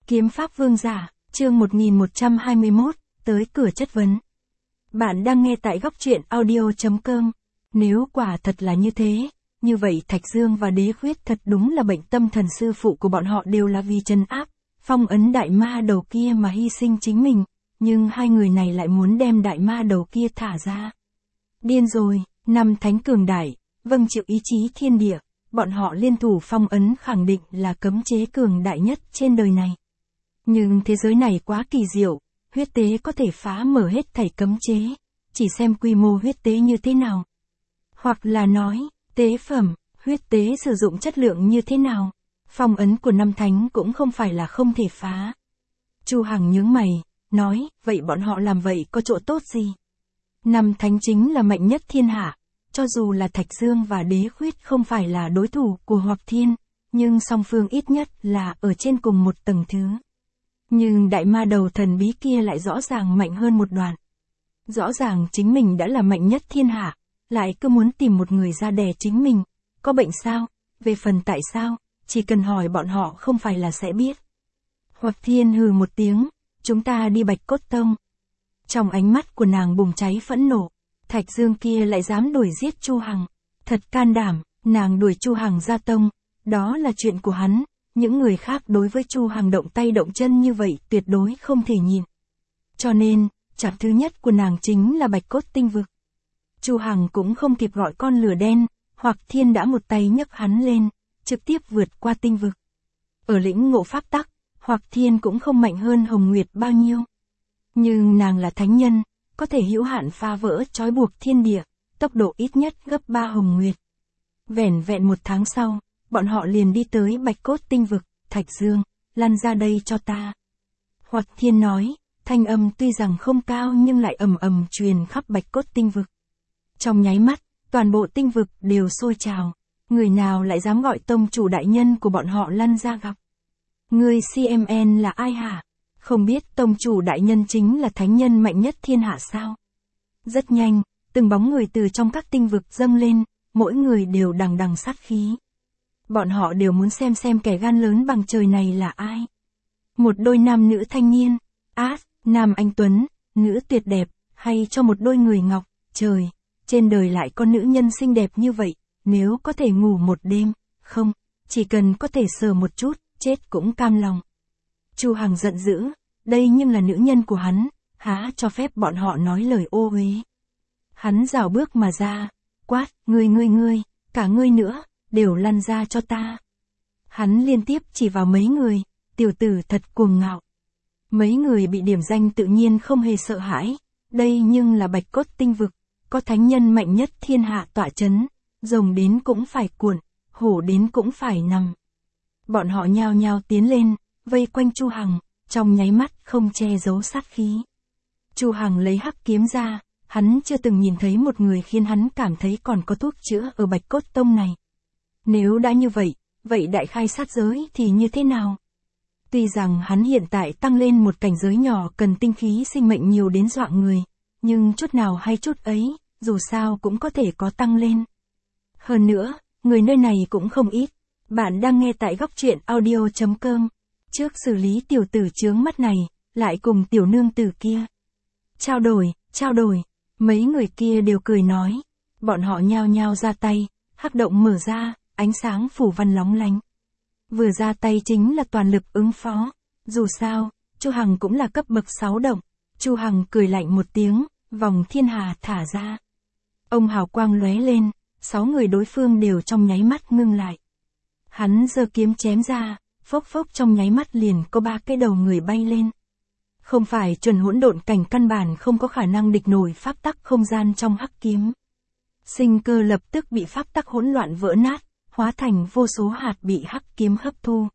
Kiếm pháp vương giả, chương 1121, tới cửa chất vấn. Bạn đang nghe tại góc truyện audio.com. Nếu quả thật là như thế, như vậy Thạch Dương và Đế Khuyết thật đúng là bệnh tâm thần, sư phụ của bọn họ đều là vì trấn áp, phong ấn đại ma đầu kia mà hy sinh chính mình, nhưng hai người này lại muốn đem đại ma đầu kia thả ra. Điên rồi, năm thánh cường đại, vâng chịu ý chí thiên địa, bọn họ liên thủ phong ấn khẳng định là cấm chế cường đại nhất trên đời này. Nhưng thế giới này quá kỳ diệu, huyết tế có thể phá mở hết thảy cấm chế, chỉ xem quy mô huyết tế như thế nào. Hoặc là nói, tế phẩm, huyết tế sử dụng chất lượng như thế nào, phong ấn của năm thánh cũng không phải là không thể phá. Chu Hằng nhướng mày, nói, vậy bọn họ làm vậy có chỗ tốt gì? Năm thánh chính là mạnh nhất thiên hạ, cho dù là Thạch Dương và Đế Khuyết không phải là đối thủ của Hoặc Thiên, nhưng song phương ít nhất là ở trên cùng một tầng thứ. Nhưng đại ma đầu thần bí kia lại rõ ràng mạnh hơn một đoạn. Rõ ràng chính mình đã là mạnh nhất thiên hạ, lại cứ muốn tìm một người ra đè chính mình, có bệnh sao? Về phần tại sao, chỉ cần hỏi bọn họ không phải là sẽ biết. Hoặc Thiên hừ một tiếng, chúng ta đi Bạch Cốt Tông. Trong ánh mắt của nàng bùng cháy phẫn nộ, Thạch Dương kia lại dám đuổi giết Chu Hằng, thật can đảm, nàng đuổi Chu Hằng ra tông, đó là chuyện của hắn, những người khác đối với Chu Hằng động tay động chân như vậy tuyệt đối không thể nhìn. Cho nên, chặng thứ nhất của nàng chính là Bạch Cốt Tinh Vực. Chu Hằng cũng không kịp gọi con lửa đen, Hoặc Thiên đã một tay nhấc hắn lên, trực tiếp vượt qua tinh vực. Ở lĩnh ngộ pháp tắc, Hoặc Thiên cũng không mạnh hơn Hồng Nguyệt bao nhiêu. Nhưng nàng là thánh nhân, có thể hữu hạn phá vỡ trói buộc thiên địa, tốc độ ít nhất gấp 3 Hồng Nguyệt. Vẻn vẹn một tháng sau, bọn họ liền đi tới Bạch Cốt Tinh Vực. Thạch Dương, lăn ra đây cho ta. Hoặc Thiên nói, thanh âm tuy rằng không cao nhưng lại ầm ầm truyền khắp Bạch Cốt Tinh Vực. Trong nháy mắt, toàn bộ tinh vực đều sôi trào, người nào lại dám gọi tông chủ đại nhân của bọn họ lăn ra gặp. Người CMN là ai hả? Không biết tông chủ đại nhân chính là thánh nhân mạnh nhất thiên hạ sao? Rất nhanh, từng bóng người từ trong các tinh vực dâng lên, mỗi người đều đằng đằng sát khí. Bọn họ đều muốn xem kẻ gan lớn bằng trời này là ai. Một đôi nam nữ thanh niên, nam anh tuấn, nữ tuyệt đẹp, hay cho một đôi người ngọc, trời, trên đời lại có nữ nhân xinh đẹp như vậy, nếu có thể ngủ một đêm, không, chỉ cần có thể sờ một chút, chết cũng cam lòng. Chu Hằng giận dữ, đây nhưng là nữ nhân của hắn, há cho phép bọn họ nói lời ô uế. Hắn rảo bước mà ra, quát, ngươi, cả ngươi nữa, đều lăn ra cho ta. Hắn liên tiếp chỉ vào mấy người, tiểu tử thật cuồng ngạo. Mấy người bị điểm danh tự nhiên không hề sợ hãi, đây nhưng là Bạch Cốt Tinh Vực, có thánh nhân mạnh nhất thiên hạ tọa chấn, rồng đến cũng phải cuộn, hổ đến cũng phải nằm. Bọn họ nhao nhao tiến lên, vây quanh Chu Hằng, trong nháy mắt không che giấu sát khí. Chu Hằng lấy hắc kiếm ra, hắn chưa từng nhìn thấy một người khiến hắn cảm thấy còn có thuốc chữa ở Bạch Cốt Tông này. Nếu đã như vậy, vậy đại khai sát giới thì như thế nào? Tuy rằng hắn hiện tại tăng lên một cảnh giới nhỏ cần tinh khí sinh mệnh nhiều đến dọa người, nhưng chút nào hay chút ấy, dù sao cũng có thể có tăng lên. Hơn nữa, người nơi này cũng không ít. Bạn đang nghe tại góc truyện audio.com. Trước xử lý tiểu tử chướng mắt này, lại cùng tiểu nương tử kia. Trao đổi, mấy người kia đều cười nói. Bọn họ nhao nhao ra tay, hắc động mở ra, ánh sáng phủ văn lóng lánh. Vừa ra tay chính là toàn lực ứng phó. Dù sao, Chu Hằng cũng là cấp bậc 6 động. Chu Hằng cười lạnh một tiếng, vòng thiên hà thả ra. Ông hào quang lóe lên, 6 người đối phương đều trong nháy mắt ngưng lại. Hắn giơ kiếm chém ra, phốc phốc trong nháy mắt liền có 3 cái đầu người bay lên. Không phải chuẩn hỗn độn cảnh căn bản không có khả năng địch nổi pháp tắc không gian trong hắc kiếm. Sinh cơ lập tức bị pháp tắc hỗn loạn vỡ nát, hóa thành vô số hạt bị hắc kiếm hấp thu.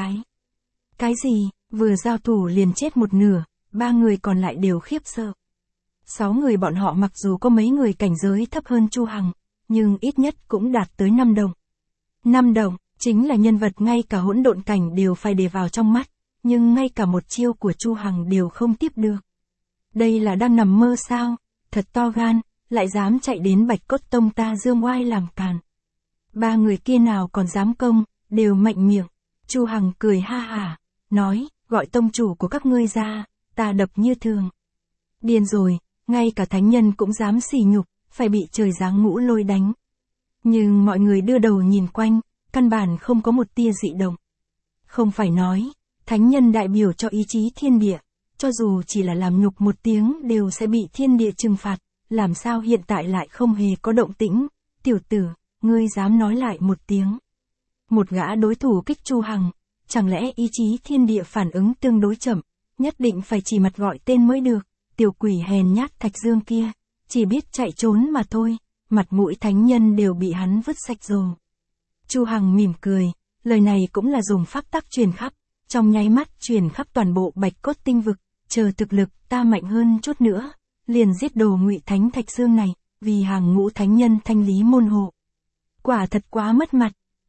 Cái gì, vừa giao thủ liền chết một nửa, 3 người còn lại đều khiếp sợ. 6 người bọn họ mặc dù có mấy người cảnh giới thấp hơn Chu Hằng, nhưng ít nhất cũng đạt tới 5 đồng. 5 đồng, chính là nhân vật ngay cả hỗn độn cảnh đều phải để vào trong mắt, nhưng ngay cả một chiêu của Chu Hằng đều không tiếp được. Đây là đang nằm mơ sao, thật to gan, lại dám chạy đến Bạch Cốt Tông ta dương oai làm càn. 3 người kia nào còn dám công, đều mạnh miệng. Chu Hằng cười ha hả, nói, gọi tông chủ của các ngươi ra, ta đập như thường. Điên rồi, ngay cả thánh nhân cũng dám sỉ nhục, phải bị trời giáng ngũ lôi đánh. Nhưng mọi người đưa đầu nhìn quanh, căn bản không có một tia dị động. Không phải nói, thánh nhân đại biểu cho ý chí thiên địa, cho dù chỉ là làm nhục một tiếng đều sẽ bị thiên địa trừng phạt, làm sao hiện tại lại không hề có động tĩnh. Tiểu tử, ngươi dám nói lại một tiếng. Một gã đối thủ kích Chu Hằng, chẳng lẽ ý chí thiên địa phản ứng tương đối chậm, nhất định phải chỉ mặt gọi tên mới được. Tiểu quỷ hèn nhát Thạch Dương kia, chỉ biết chạy trốn mà thôi, mặt mũi thánh nhân đều bị hắn vứt sạch rồi. Chu Hằng mỉm cười, lời này cũng là dùng pháp tắc truyền khắp, trong nháy mắt truyền khắp toàn bộ Bạch Cốt tinh vực, chờ thực lực ta mạnh hơn chút nữa, liền giết đồ Ngụy Thánh Thạch Dương này, vì hàng ngũ thánh nhân thanh lý môn hộ. Quả thật quá mất mặt,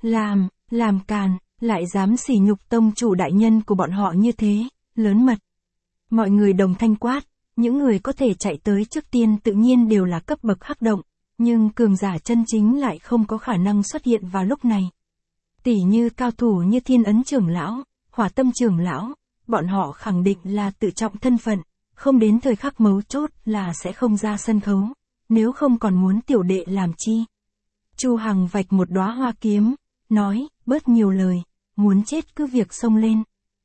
làm càn, lại dám sỉ nhục tông chủ đại nhân của bọn họ như thế, lớn mật. Mọi người đồng thanh quát, những người có thể chạy tới trước tiên tự nhiên đều là cấp bậc hắc động, nhưng cường giả chân chính lại không có khả năng xuất hiện vào lúc này. Tỷ như cao thủ như Thiên Ấn trưởng lão, Hỏa Tâm trưởng lão, bọn họ khẳng định là tự trọng thân phận, không đến thời khắc mấu chốt là sẽ không ra sân khấu, nếu không còn muốn tiểu đệ làm chi. Chu Hằng vạch một đóa hoa kiếm, nói, bớt nhiều lời, muốn chết cứ việc xông lên.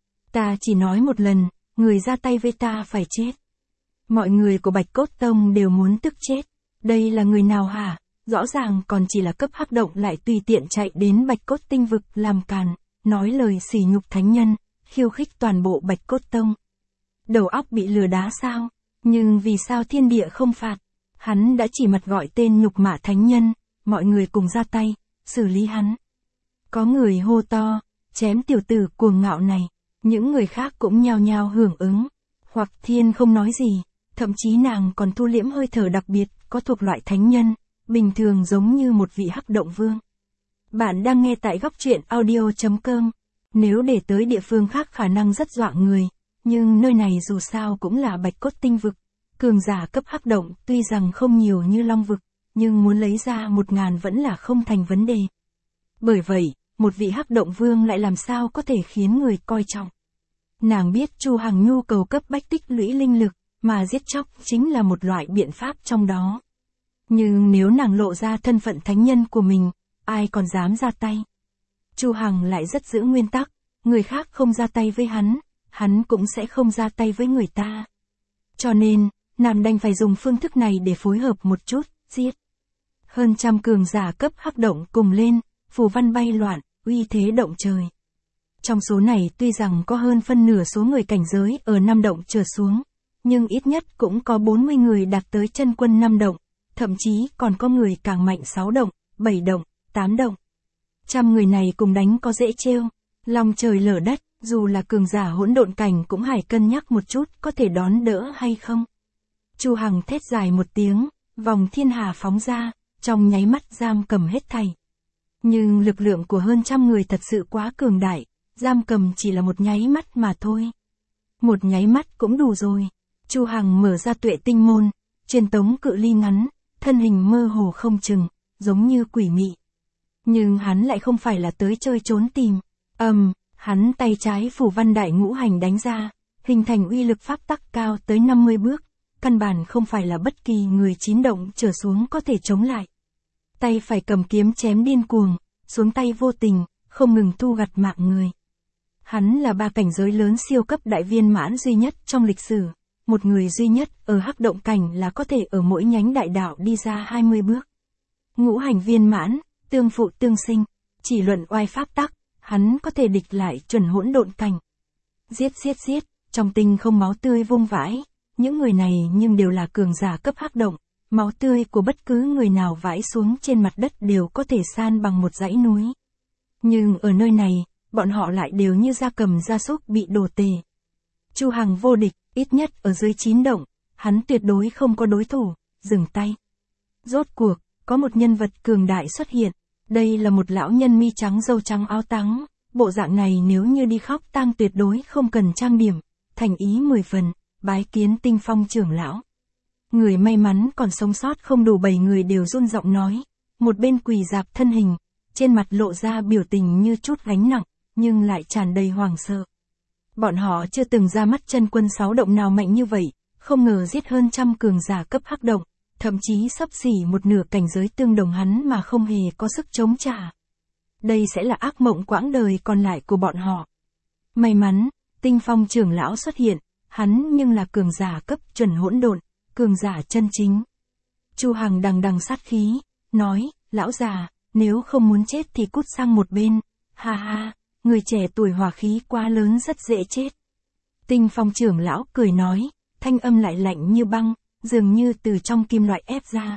Ta chỉ nói một lần, người ra tay với ta phải chết. Mọi người của Bạch Cốt Tông đều muốn tức chết. Đây là người nào hả? Rõ ràng còn chỉ là cấp hắc động lại tùy tiện chạy đến Bạch Cốt tinh vực làm càn, nói lời sỉ nhục thánh nhân, khiêu khích toàn bộ Bạch Cốt Tông. Đầu óc bị lừa đá sao? Nhưng vì sao thiên địa không phạt? Hắn đã chỉ mặt gọi tên nhục mạ thánh nhân, mọi người cùng ra tay, xử lý hắn. Có người hô to, chém tiểu tử cuồng ngạo này, những người khác cũng nhao nhao hưởng ứng. Hoặc Thiên không nói gì, thậm chí nàng còn thu liễm hơi thở đặc biệt, có thuộc loại thánh nhân, bình thường giống như một vị hắc động vương. Bạn đang nghe tại góc truyện audio.com. Nếu để tới địa phương khác khả năng rất dọa người, nhưng nơi này dù sao cũng là Bạch Cốt tinh vực. Cường giả cấp hắc động tuy rằng không nhiều như Long vực, nhưng muốn lấy ra 1000 vẫn là không thành vấn đề. Bởi vậy, một vị hắc động vương lại làm sao có thể khiến người coi trọng. Nàng biết Chu Hằng nhu cầu cấp bách tích lũy linh lực, mà giết chóc chính là một loại biện pháp trong đó. Nhưng nếu nàng lộ ra thân phận thánh nhân của mình, ai còn dám ra tay. Chu Hằng lại rất giữ nguyên tắc, người khác không ra tay với hắn cũng sẽ không ra tay với người ta. Cho nên, nàng đành phải dùng phương thức này để phối hợp một chút, giết. Hơn trăm cường giả cấp hắc động cùng lên, phù văn bay loạn, uy thế động trời. Trong số này tuy rằng có hơn phân nửa số người cảnh giới ở 5 động trở xuống, nhưng ít nhất cũng có 40 người đạt tới chân quân 5 động, thậm chí còn có người càng mạnh 6 động, 7 động, 8 động. Trăm người này cùng đánh có dễ trêu, lòng trời lở đất, dù là cường giả hỗn độn cảnh cũng phải cân nhắc một chút có thể đón đỡ hay không. Chu Hằng thét dài một tiếng, vòng thiên hà phóng ra, trong nháy mắt giam cầm hết thảy. Nhưng lực lượng của hơn trăm người thật sự quá cường đại, giam cầm chỉ là một nháy mắt mà thôi. Một nháy mắt cũng đủ rồi. Chu Hằng mở ra tuệ tinh môn, truyền tống cự ly ngắn, thân hình mơ hồ không chừng, giống như quỷ mị. Nhưng hắn lại không phải là tới chơi trốn tìm. Hắn tay trái phủ văn đại ngũ hành đánh ra, hình thành uy lực pháp tắc cao tới 50 bước, căn bản không phải là bất kỳ người 9 động trở xuống có thể chống lại. Tay phải cầm kiếm chém điên cuồng, xuống tay vô tình, không ngừng thu gặt mạng người. Hắn là 3 cảnh giới lớn siêu cấp đại viên mãn duy nhất trong lịch sử, một người duy nhất ở hắc động cảnh là có thể ở mỗi nhánh đại đạo đi ra 20 bước. Ngũ hành viên mãn, tương phụ tương sinh, chỉ luận oai pháp tắc, hắn có thể địch lại chuẩn hỗn độn cảnh. Giết, trong tinh không máu tươi vung vãi, những người này nhưng đều là cường giả cấp hắc động, máu tươi của bất cứ người nào vãi xuống trên mặt đất đều có thể san bằng một dãy núi. Nhưng ở nơi này, bọn họ lại đều như gia cầm gia súc bị đổ tề. Chu Hằng vô địch, ít nhất ở dưới 9 động, hắn tuyệt đối không có đối thủ, dừng tay. Rốt cuộc, có một nhân vật cường đại xuất hiện, đây là một lão nhân mi trắng râu trắng áo trắng, bộ dạng này nếu như đi khóc tang tuyệt đối không cần trang điểm, thành ý 10 phần, bái kiến Tinh Phong trưởng lão. Người may mắn còn sống sót không đủ 7 người đều run giọng nói, một bên quỳ rạp thân hình, trên mặt lộ ra biểu tình như chút gánh nặng, nhưng lại tràn đầy hoảng sợ. Bọn họ chưa từng ra mắt chân quân 6 động nào mạnh như vậy, không ngờ giết hơn trăm cường giả cấp hắc động, thậm chí xấp xỉ một nửa cảnh giới tương đồng hắn mà không hề có sức chống trả. Đây sẽ là ác mộng quãng đời còn lại của bọn họ. May mắn, Tinh Phong trưởng lão xuất hiện, hắn nhưng là cường giả cấp chuẩn hỗn độn, cường giả chân chính. Chu Hằng đằng đằng sát khí, nói, lão già, nếu không muốn chết thì cút sang một bên, ha ha, người trẻ tuổi hỏa khí quá lớn rất dễ chết. Tinh Phong trưởng lão cười nói, thanh âm lại lạnh như băng, dường như từ trong kim loại ép ra.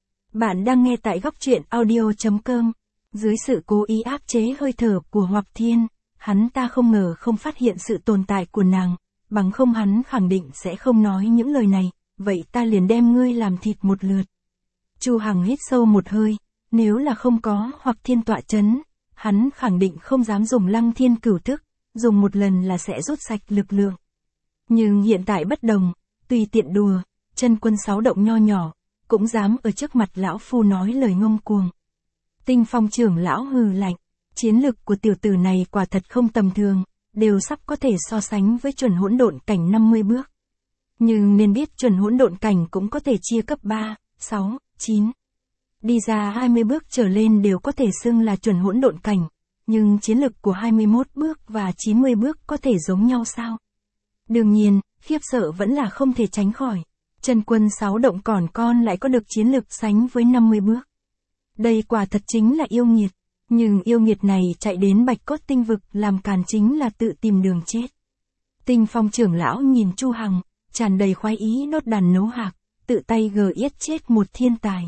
Bạn đang nghe tại góc truyện audio.com. Dưới sự cố ý áp chế hơi thở của Hoặc Thiên, hắn ta không ngờ không phát hiện sự tồn tại của nàng, bằng không hắn khẳng định sẽ không nói những lời này, vậy ta liền đem ngươi làm thịt một lượt. Chu Hằng hít sâu một hơi, nếu là không có Hoặc Thiên tọa chấn, hắn khẳng định không dám dùng Lăng Thiên Cửu Thức, dùng một lần là sẽ rút sạch lực lượng. Nhưng hiện tại bất đồng, tùy tiện đùa, chân quân 6 động nho nhỏ, cũng dám ở trước mặt lão phu nói lời ngông cuồng. Tinh Phong trưởng lão hừ lạnh, chiến lực của tiểu tử này quả thật không tầm thường, đều sắp có thể so sánh với chuẩn hỗn độn cảnh 50 bước. Nhưng nên biết chuẩn hỗn độn cảnh cũng có thể chia cấp 3, 6, 9. Đi ra 20 bước trở lên đều có thể xưng là chuẩn hỗn độn cảnh, nhưng chiến lực của 21 bước và 90 bước có thể giống nhau sao? Đương nhiên, khiếp sợ vẫn là không thể tránh khỏi. Chân quân 6 động còn con lại có được chiến lực sánh với 50 bước. Đây quả thật chính là yêu nghiệt, nhưng yêu nghiệt này chạy đến Bạch Cốt Tinh vực làm càn chính là tự tìm đường chết. Tinh Phong trưởng lão nhìn Chu Hằng, tràn đầy khoái ý đốt đàn nấu hạc, tự tay gờ yết chết một thiên tài.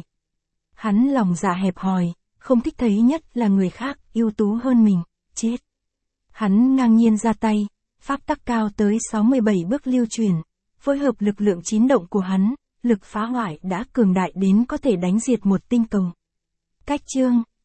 Hắn lòng dạ hẹp hòi, không thích thấy nhất là người khác ưu tú hơn mình, chết. Hắn ngang nhiên ra tay, pháp tắc cao tới 67 bước lưu truyền, phối hợp lực lượng 9 động của hắn, lực phá hoại đã cường đại đến có thể đánh diệt một tinh cầu. Cách chương